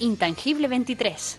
Intangible 23.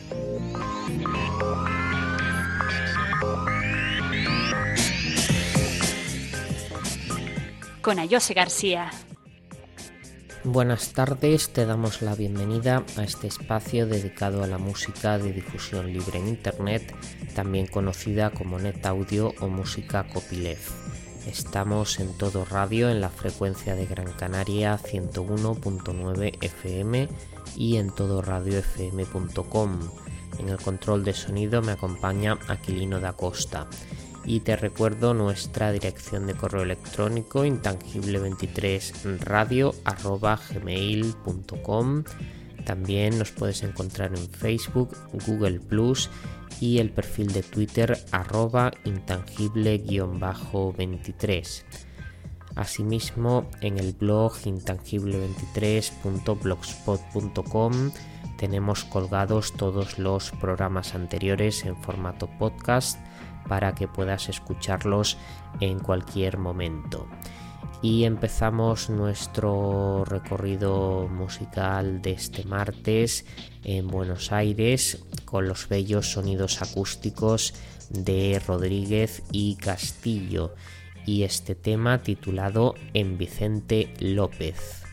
Con Ayose García. Buenas tardes, te damos la bienvenida a este espacio dedicado a la música de difusión libre en Internet, también conocida como Net Audio o música copyleft. Estamos en Todo Radio en la frecuencia de Gran Canaria 101.9 FM y en todoradiofm.com. En el control de sonido me acompaña Aquilino da Costa. Y te recuerdo nuestra dirección de correo electrónico intangible23radio@gmail.com. También nos puedes encontrar en Facebook, Google Plus y el perfil de Twitter @intangible_23. Asimismo, en el blog intangible23.blogspot.com tenemos colgados todos los programas anteriores en formato podcast para que puedas escucharlos en cualquier momento. Y empezamos nuestro recorrido musical de este martes en Buenos Aires con los bellos sonidos acústicos de Rodríguez y Castillo y este tema titulado En Vicente López.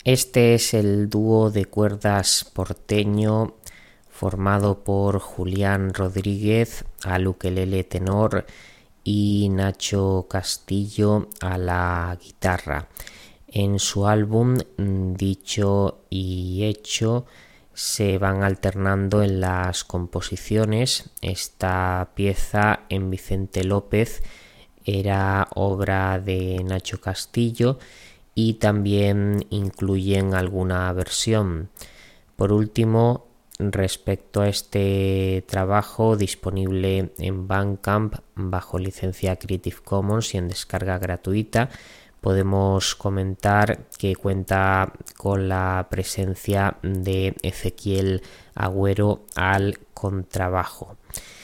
Este es el dúo de cuerdas porteño formado por Julián Rodríguez al ukelele tenor y Nacho Castillo a la guitarra. En su álbum Dicho y Hecho se van alternando en las composiciones. Esta pieza en Vicente López era obra de Nacho Castillo y también incluyen alguna versión. Por último, respecto a este trabajo disponible en Bandcamp bajo licencia Creative Commons y en descarga gratuita, podemos comentar que cuenta con la presencia de Ezequiel Agüero al contrabajo.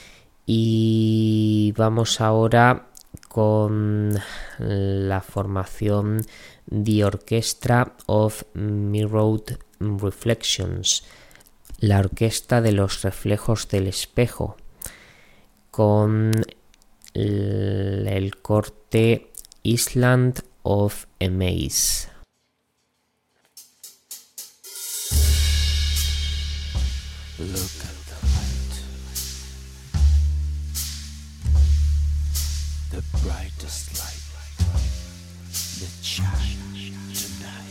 Y vamos ahora con la formación The Orchestra of Mirrored Reflections, la orquesta de los reflejos del espejo, con el corte Island of Amaze. Look at the light, the brightest light that shines tonight.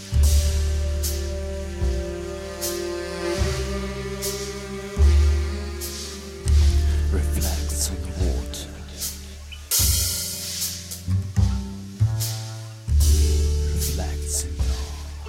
Reflects on the water, reflects in your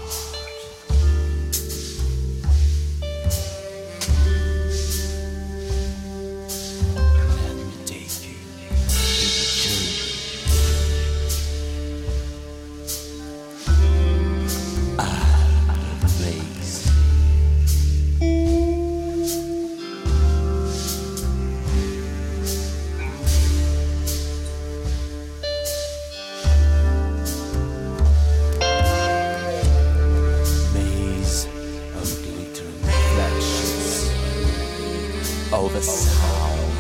the sound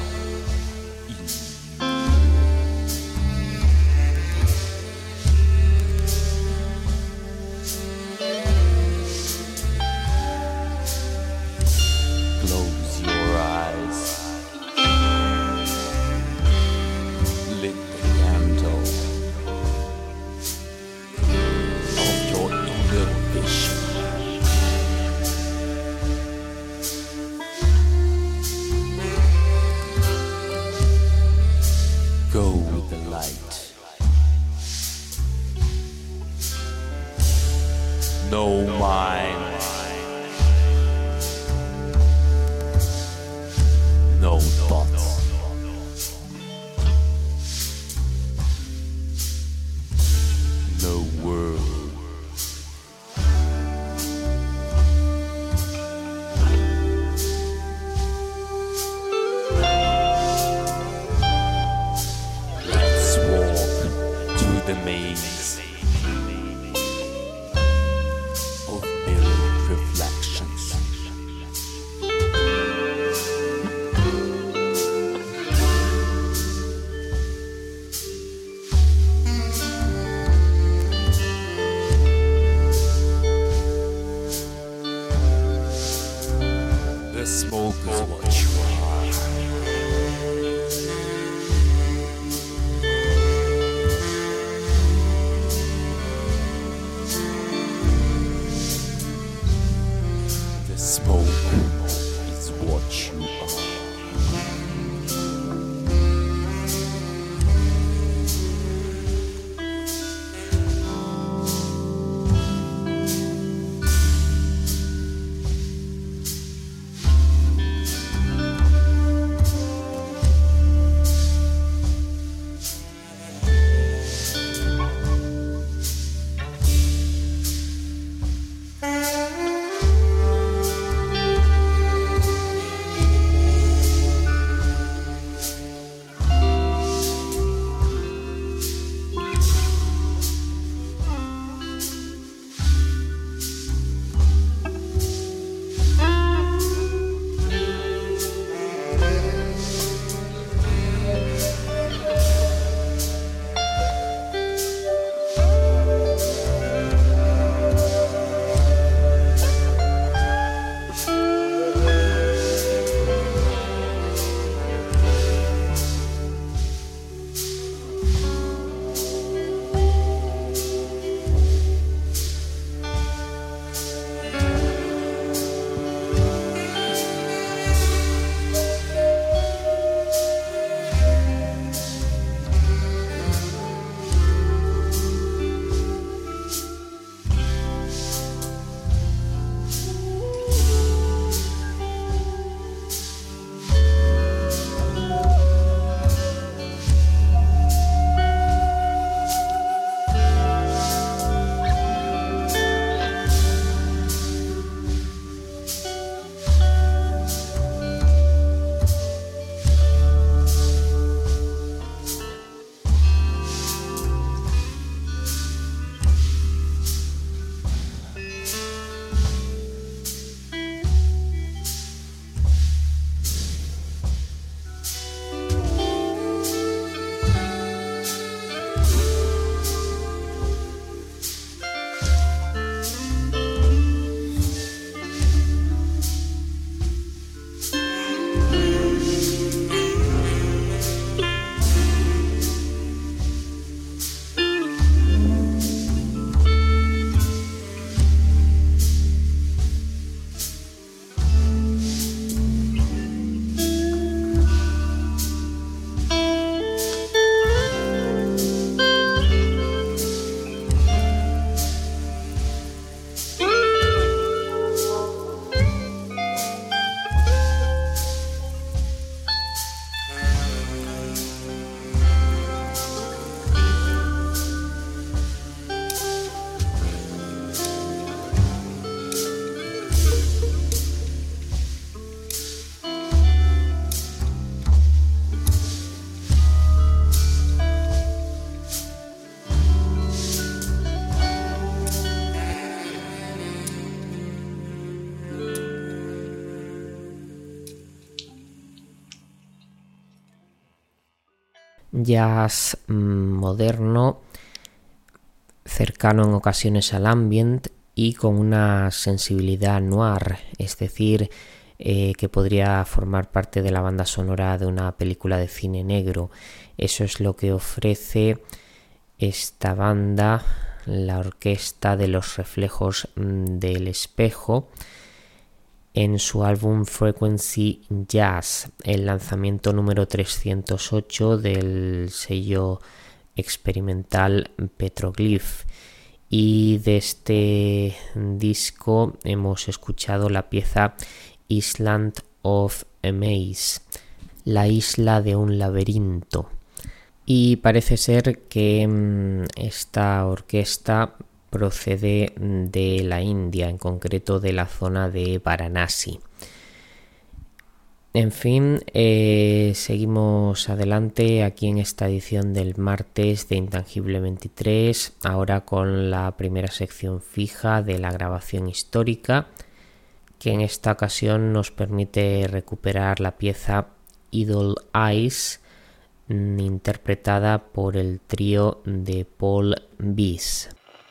close your eyes, lit the candle of your inner vision. Go with the light. No mind. No thoughts. No world. The maze of mirrored reflections. The smoke is what you are. jazz moderno, cercano en ocasiones al ambient y con una sensibilidad noir, es decir, que podría formar parte de la banda sonora de una película de cine negro. Eso es lo que ofrece esta banda, la Orquesta de los Reflejos del Espejo, en su álbum Frequency Jazz, el lanzamiento número 308 del sello experimental Petroglyph. Y de este disco hemos escuchado la pieza Island of a Maze, la isla de un laberinto. Y parece ser que esta orquesta procede de la India, en concreto de la zona de Varanasi. En fin, seguimos adelante aquí en esta edición del martes de Intangible 23, ahora con la primera sección fija de la grabación histórica, que en esta ocasión nos permite recuperar la pieza Idle Eyes, interpretada por el trío de Paul Bies.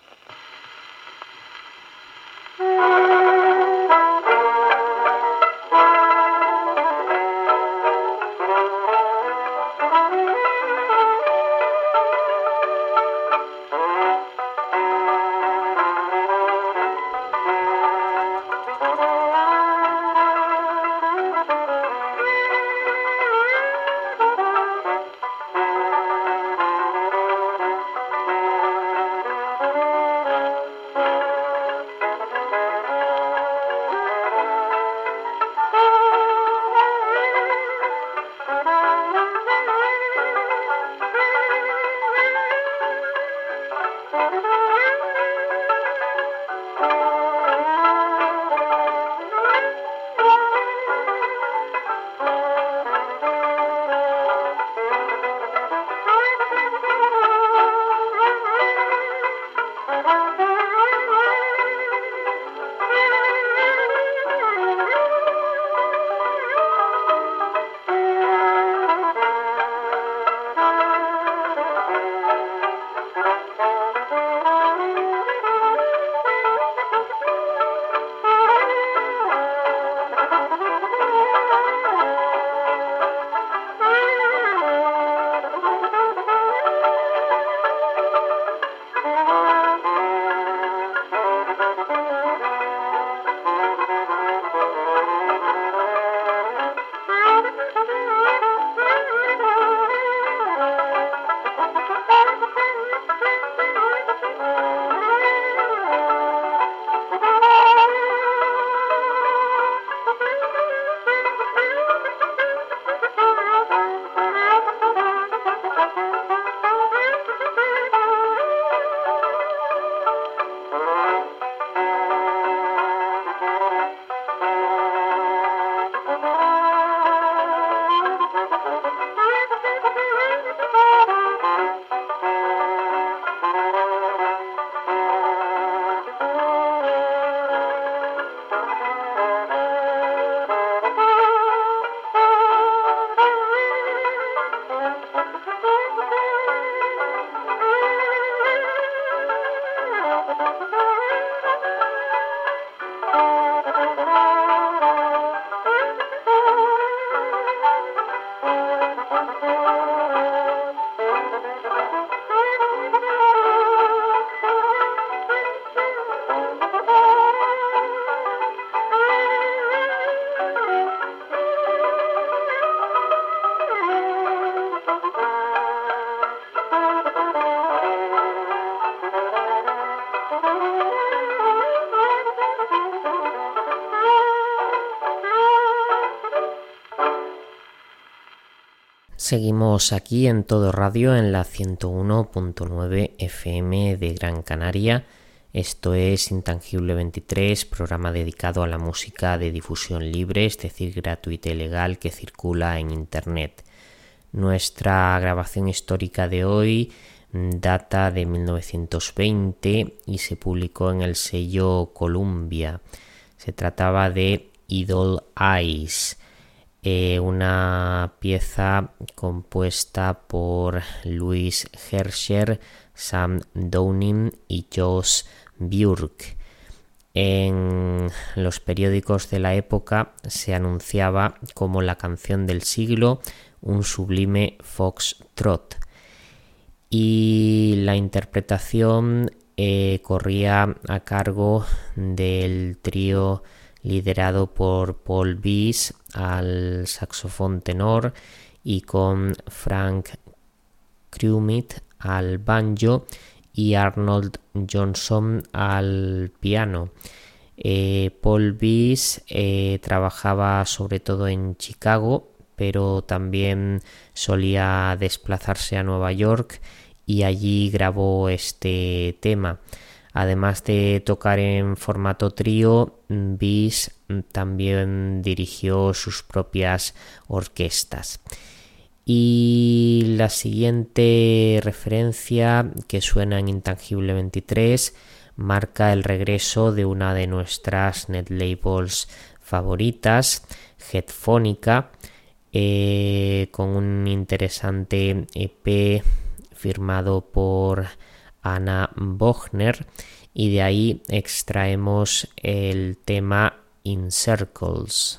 Seguimos aquí en Todo Radio en la 101.9 FM de Gran Canaria. Esto es Intangible 23, programa dedicado a la música de difusión libre, es decir, gratuita y legal, que circula en Internet. Nuestra grabación histórica de hoy data de 1920 y se publicó en el sello Columbia. Se trataba de Idle Eyes. una pieza compuesta por Louis Herscher, Sam Downing y Josh Björk. En los periódicos de la época se anunciaba como la canción del siglo, un sublime foxtrot, y la interpretación corría a cargo del trío liderado por Paul Bies al saxofón tenor y con Frank Krumit al banjo y Arnold Johnson al piano. Paul Bies trabajaba sobre todo en Chicago, pero también solía desplazarse a Nueva York y allí grabó este tema. Además de tocar en formato trío, Bies también dirigió sus propias orquestas. Y la siguiente referencia, que suena en Intangible 23, marca el regreso de una de nuestras netlabels favoritas, Headphonica, con un interesante EP firmado por Anna Bochner, y de ahí extraemos el tema In Circles.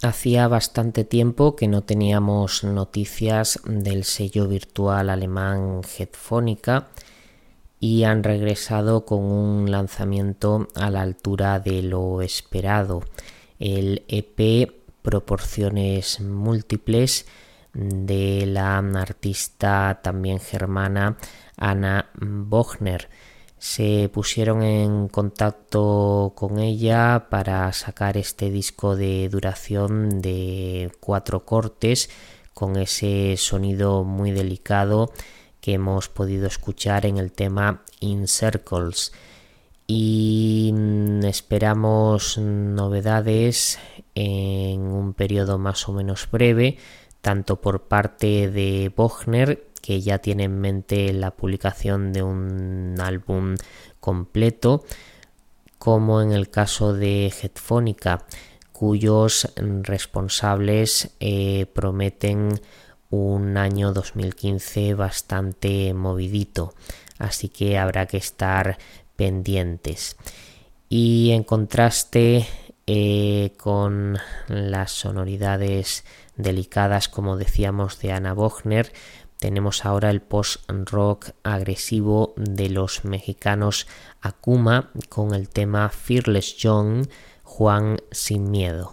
Hacía bastante tiempo que no teníamos noticias del sello virtual alemán Headphonica y han regresado con un lanzamiento a la altura de lo esperado. El EP Proporciones Múltiples de la artista también germana Anna Bochner. Se pusieron en contacto con ella para sacar este disco de duración de 4 cortes con ese sonido muy delicado que hemos podido escuchar en el tema In Circles, y esperamos novedades en un periodo más o menos breve, tanto por parte de Bochner, que ya tiene en mente la publicación de un álbum completo, como en el caso de Headphonica, cuyos responsables prometen un año 2015 bastante movidito, así que habrá que estar pendientes. Y en contraste con las sonoridades delicadas, como decíamos, de Anna Bochner, tenemos ahora el post-rock agresivo de los mexicanos Akuma con el tema Fearless John, Juan sin miedo.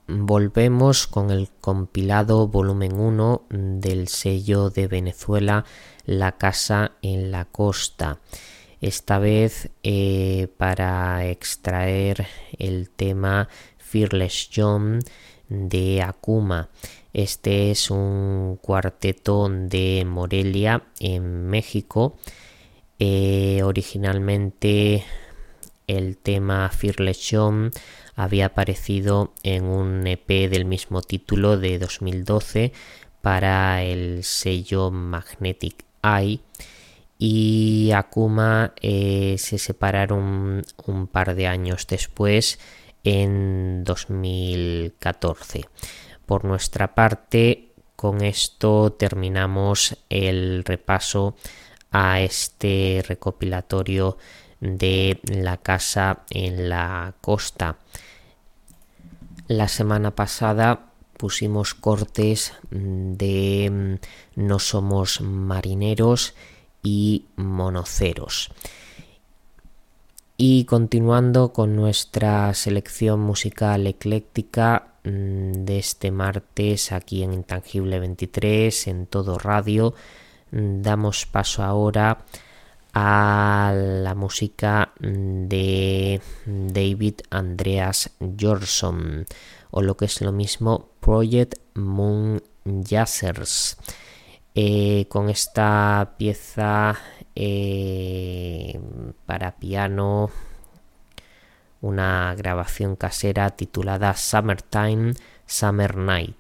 volvemos con el compilado volumen 1 del sello de Venezuela La Casa en la Costa. Esta vez para extraer el tema Fearless John de Akuma. Este es un cuarteto de Morelia, en México. Originalmente el tema Fearless John había aparecido en un EP del mismo título de 2012 para el sello Magnetic Eye, y Akuma se separaron un par de años después, en 2014. Por nuestra parte, con esto terminamos el repaso a este recopilatorio de La Casa en la Costa. La semana pasada pusimos cortes de No Somos Marineros y Monoceros. Y continuando con nuestra selección musical ecléctica de este martes aquí en Intangible 23, en Todo Radio, damos paso ahora a la música de David Andreas Jorsson, o lo que es lo mismo, Project Moon Jazzers. Con esta pieza para piano, una grabación casera titulada Summertime, Summer Night.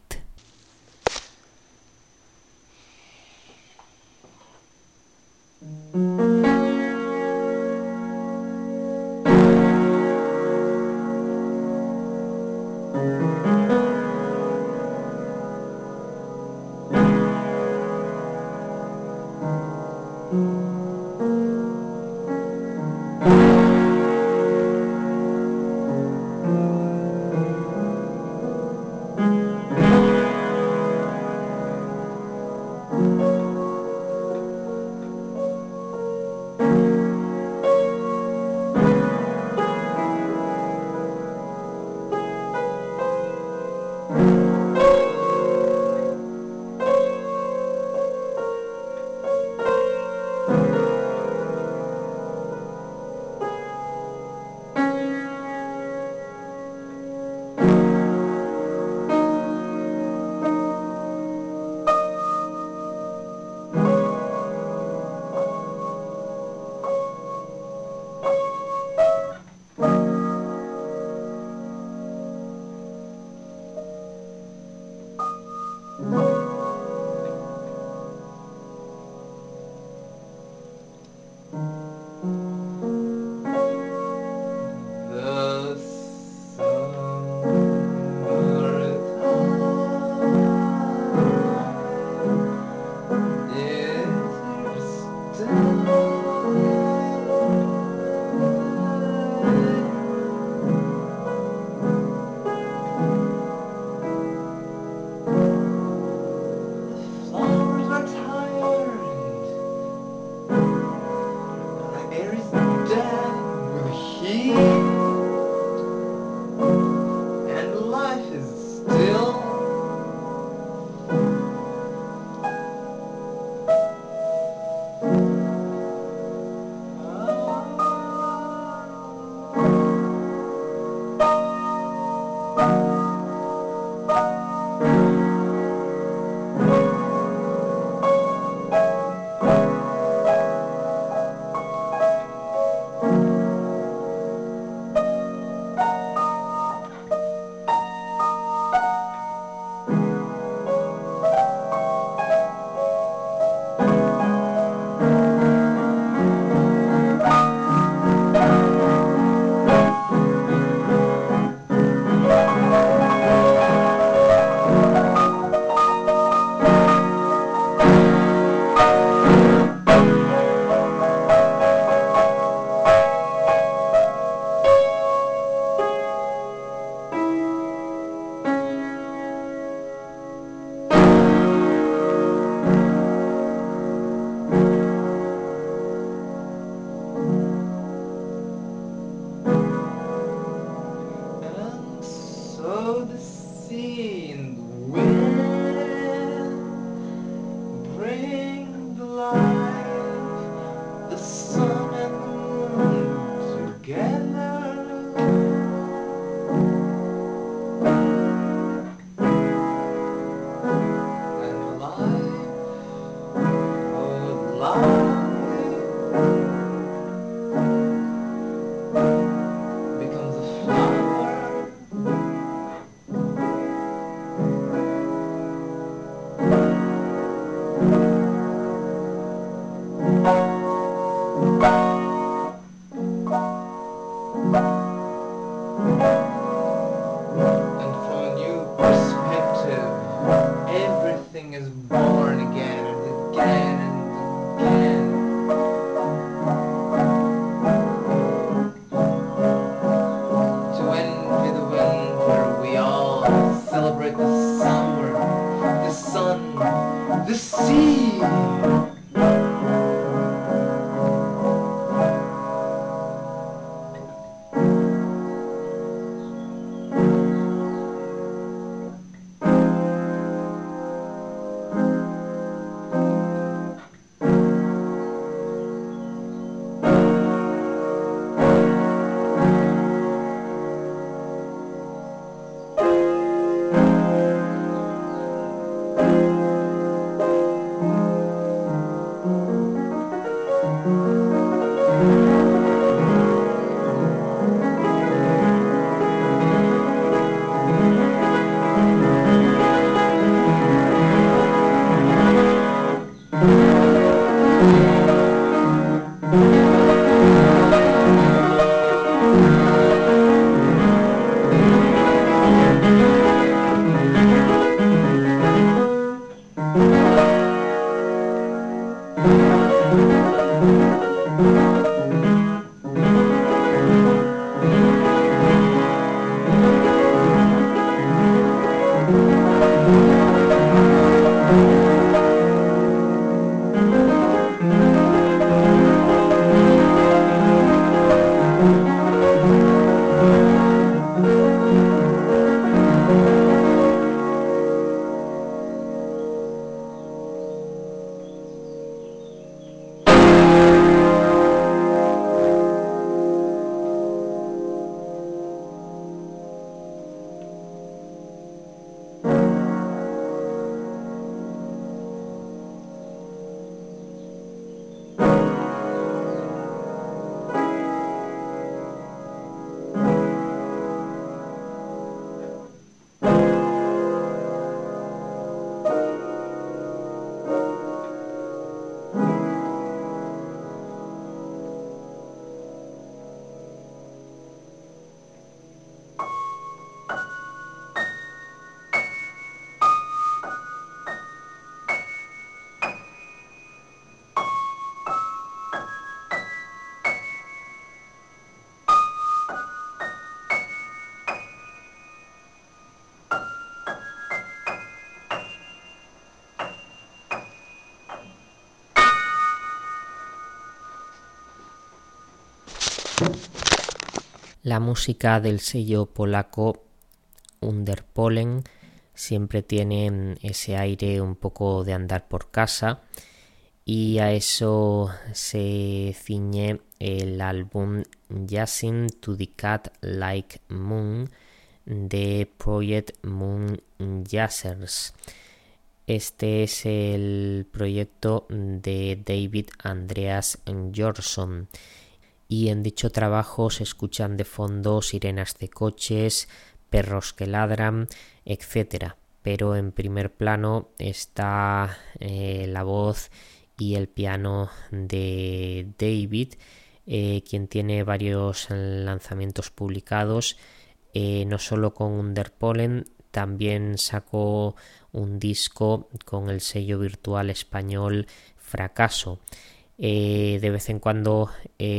La música del sello polaco Underpollen siempre tiene ese aire un poco de andar por casa, y a eso se ciñe el álbum Jazzing to the Cat Like Moon de Project Moon Jazzers. Este es el proyecto de David Andreas Jorsson, y en dicho trabajo se escuchan de fondo sirenas de coches, perros que ladran, etc. Pero en primer plano está la voz y el piano de David, quien tiene varios lanzamientos publicados, no solo con Underpollen, también sacó un disco con el sello virtual español Fracaso. De vez en cuando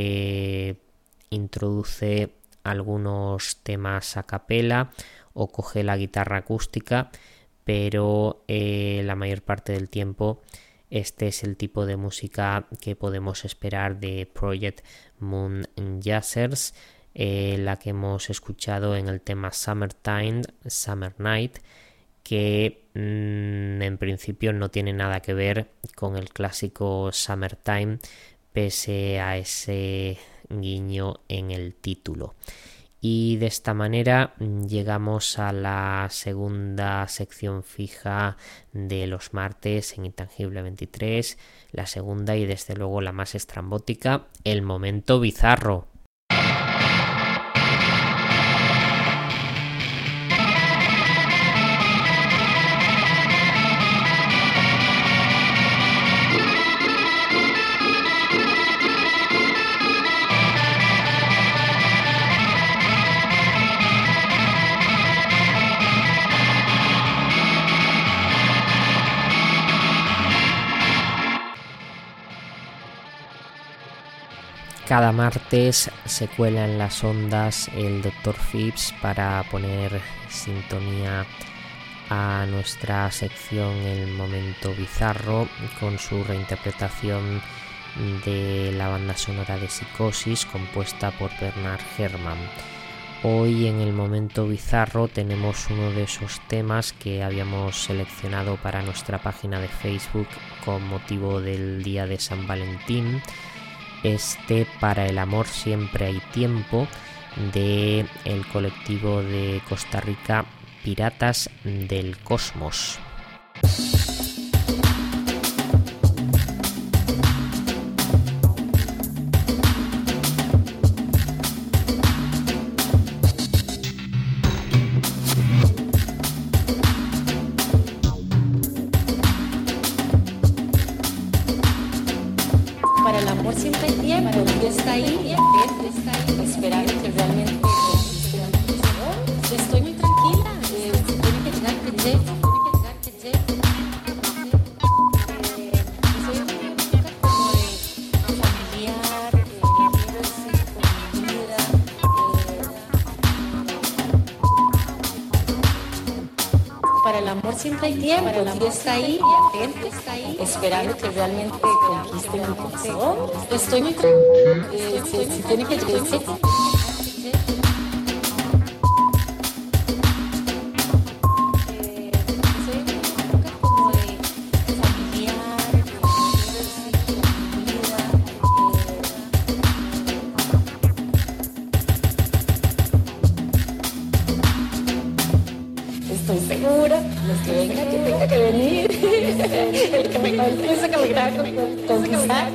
introduce algunos temas a capela o coge la guitarra acústica, pero la mayor parte del tiempo este es el tipo de música que podemos esperar de Project Moon Jazzers, la que hemos escuchado en el tema Summertime, Summer Night, que en principio no tiene nada que ver con el clásico Summertime, pese a ese guiño en el título. Y de esta manera llegamos a la segunda sección fija de los martes en Intangible 23, la segunda y desde luego la más estrambótica, el momento bizarro. Cada martes se cuela en las ondas el Dr. Phipps para poner sintonía a nuestra sección El Momento Bizarro, con su reinterpretación de la banda sonora de Psicosis, compuesta por Bernard Herrmann. Hoy en El Momento Bizarro tenemos uno de esos temas que habíamos seleccionado para nuestra página de Facebook con motivo del Día de San Valentín. Para el amor siempre hay tiempo, de el colectivo de Costa Rica Piratas del Cosmos. Para el amor siempre hay tiempo, y está ahí, esperando que realmente estoy muy tranquila, tiene que llegar que llegue. Soy una época como de familiar, comida. Para el amor siempre hay tiempo, y está ahí, esperando que realmente conquiste mi corazón. Estoy muy tranquila, si tiene que llegar. Estoy segura, los que venga, que tenga que venir, el que me conquista, que me quiera conquistar.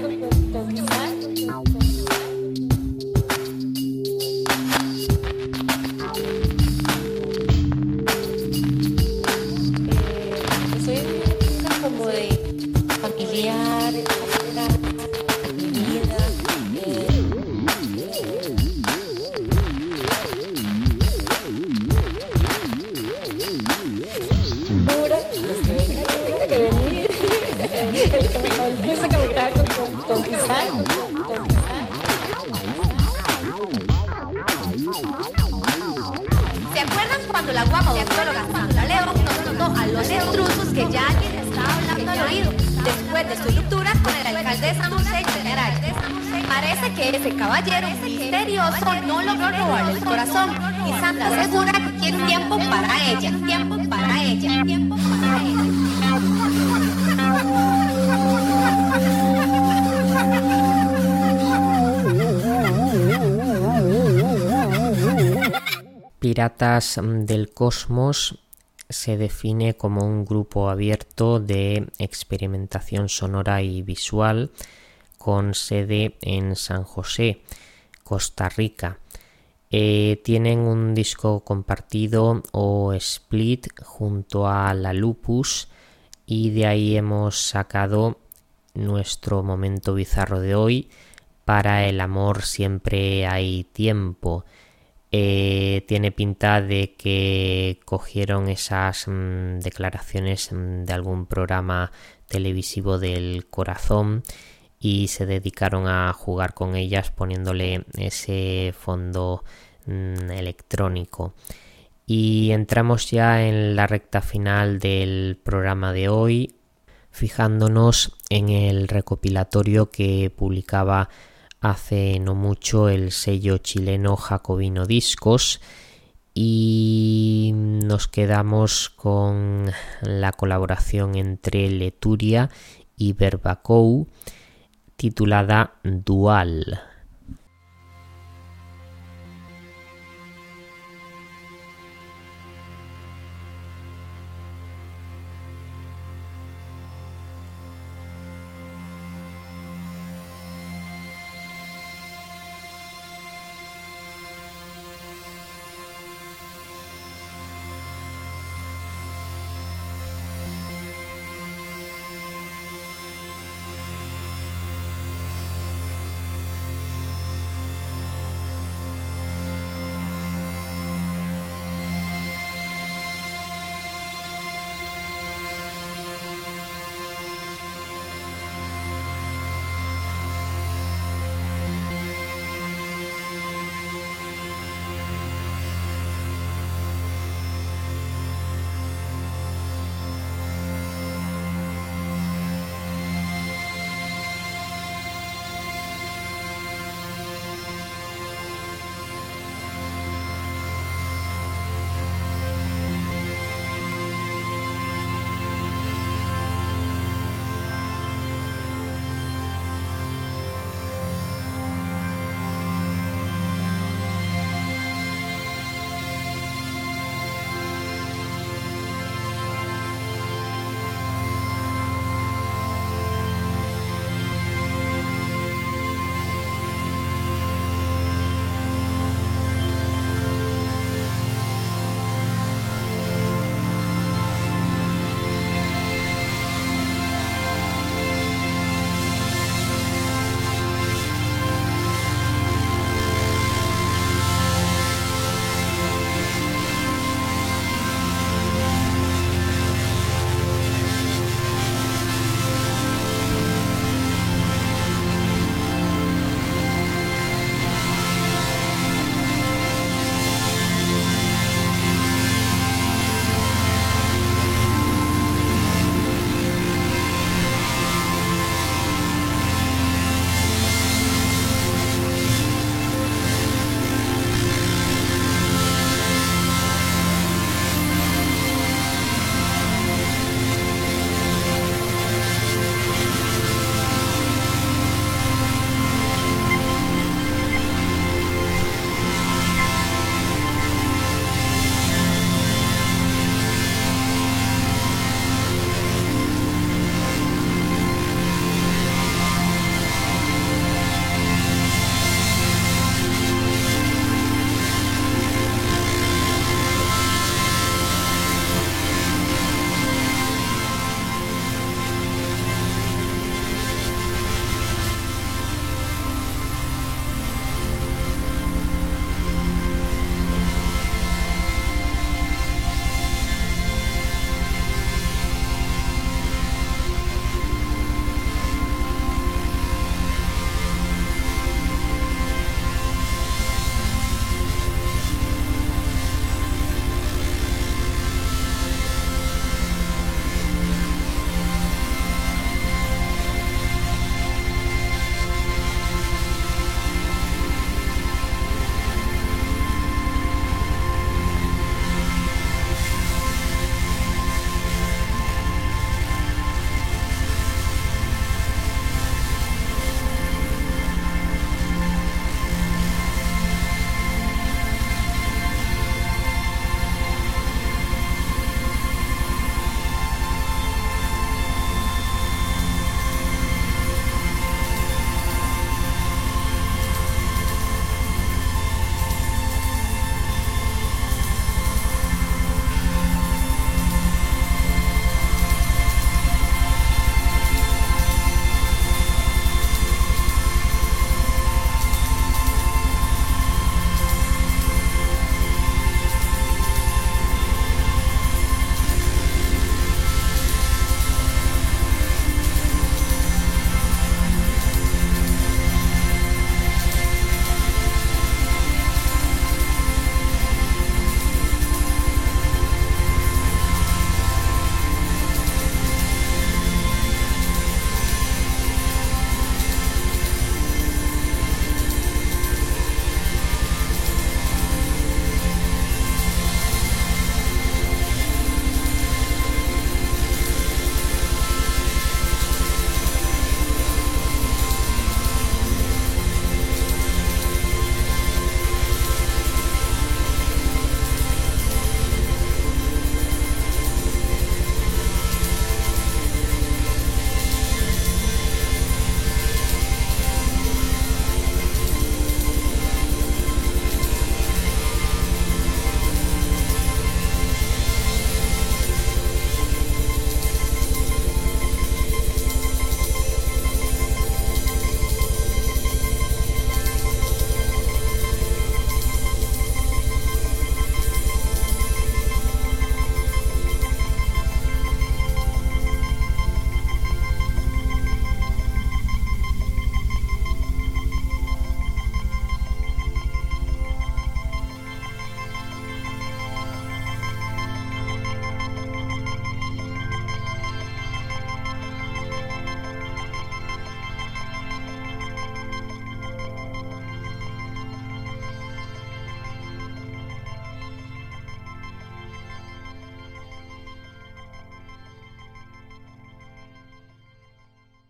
Soy una como de familiar, vida. El que me conquista, que me quiera conquistar. ¿Se acuerdan cuando la guapa odontóloga Sandra León nos notó a los intrusos que ya alguien estaba hablando al oído después de su ruptura con el alcalde de San José General? Parece que ese caballero misterioso no logró robarle el corazón y Santa asegura que quiere tiempo para ella, tiempo para ella, tiempo para ella. Piratas del Cosmos se define como un grupo abierto de experimentación sonora y visual con sede en San José, Costa Rica. Tienen un disco compartido o split junto a La Lupus y de ahí hemos sacado nuestro momento bizarro de hoy. Para el amor siempre hay tiempo. Tiene pinta de que cogieron esas declaraciones de algún programa televisivo del corazón y se dedicaron a jugar con ellas poniéndole ese fondo electrónico. Y entramos ya en la recta final del programa de hoy, fijándonos en el recopilatorio que publicaba hace no mucho el sello chileno Jacobino Discos, y nos quedamos con la colaboración entre Leturia y Verbacou titulada Dual.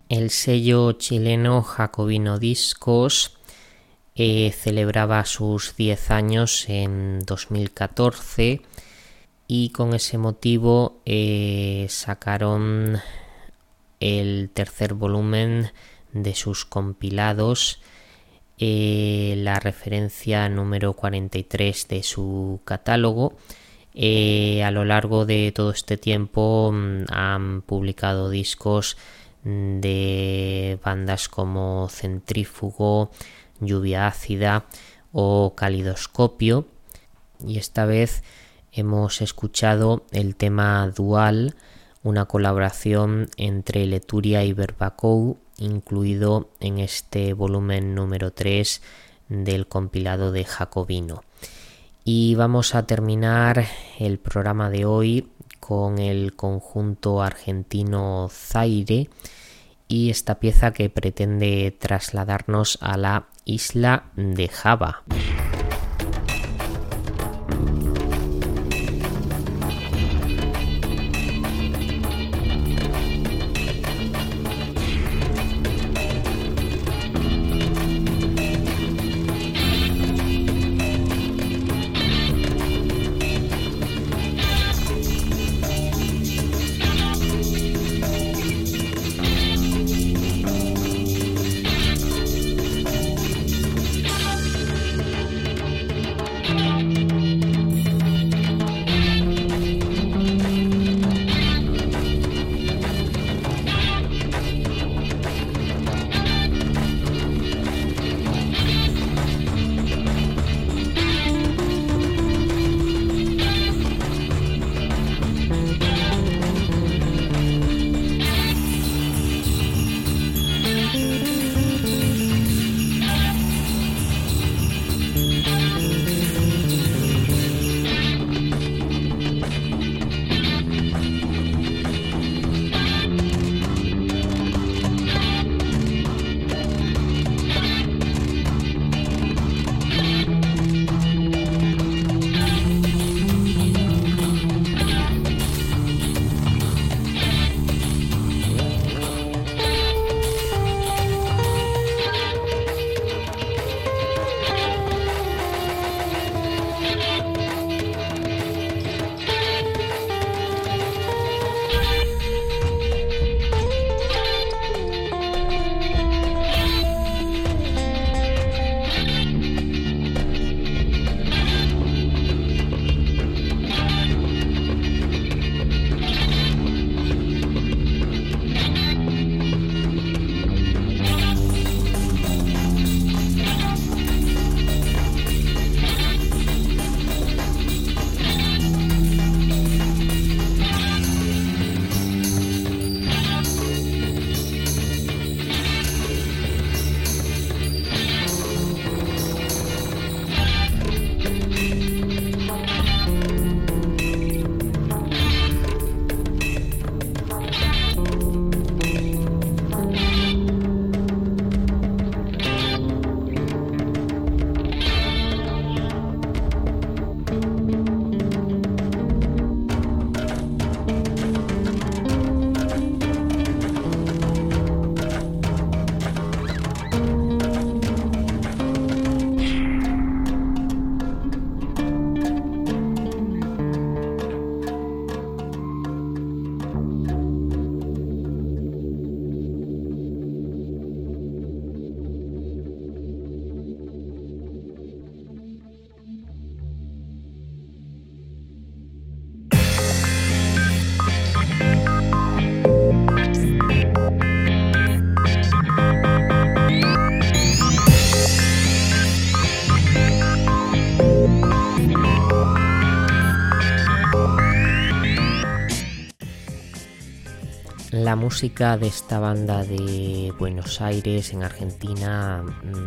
El sello chileno Jacobino Discos celebraba sus 10 años en 2014 y con ese motivo sacaron el tercer volumen de sus compilados, la referencia número 43 de su catálogo. A lo largo de todo este tiempo han publicado discos de bandas como Centrífugo, Lluvia Ácida o Calidoscopio, y esta vez hemos escuchado el tema Dual, una colaboración entre Leturia y Verbacou, incluido en este volumen número 3 del compilado de Jacobino. Y vamos a terminar el programa de hoy con el conjunto argentino Zaire y esta pieza que pretende trasladarnos a la isla de Java. La música de esta banda de Buenos Aires, en Argentina,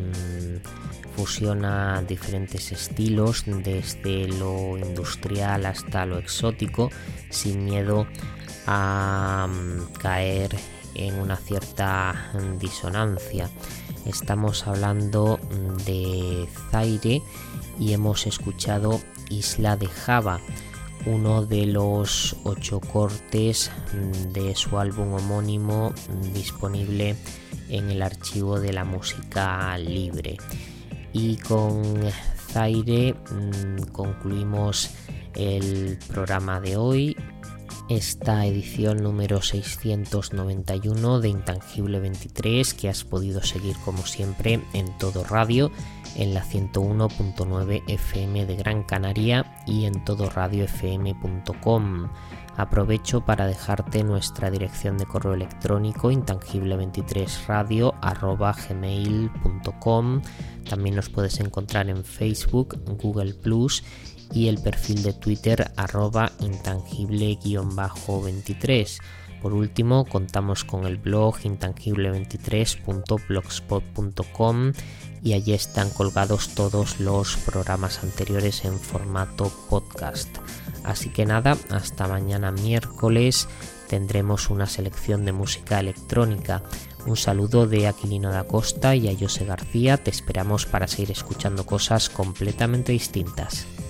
fusiona diferentes estilos, desde lo industrial hasta lo exótico, sin miedo a caer en una cierta disonancia. Estamos hablando de Zaire y hemos escuchado Isla de Java, uno de los 8 cortes de su álbum homónimo disponible en el archivo de la música libre. Y con Zaire concluimos el programa de hoy, esta edición número 691 de Intangible 23, que has podido seguir como siempre en Todo Radio, en la 101.9 FM de Gran Canaria y en todoradiofm.com. Aprovecho para dejarte nuestra dirección de correo electrónico intangible23radio@gmail.com. También nos puedes encontrar en Facebook, Google Plus y el perfil de Twitter @intangible_23. Por último, contamos con el blog intangible23.blogspot.com y allí están colgados todos los programas anteriores en formato podcast. Así que nada, hasta mañana miércoles tendremos una selección de música electrónica. Un saludo de Aquilino da Costa y a José García. Te esperamos para seguir escuchando cosas completamente distintas.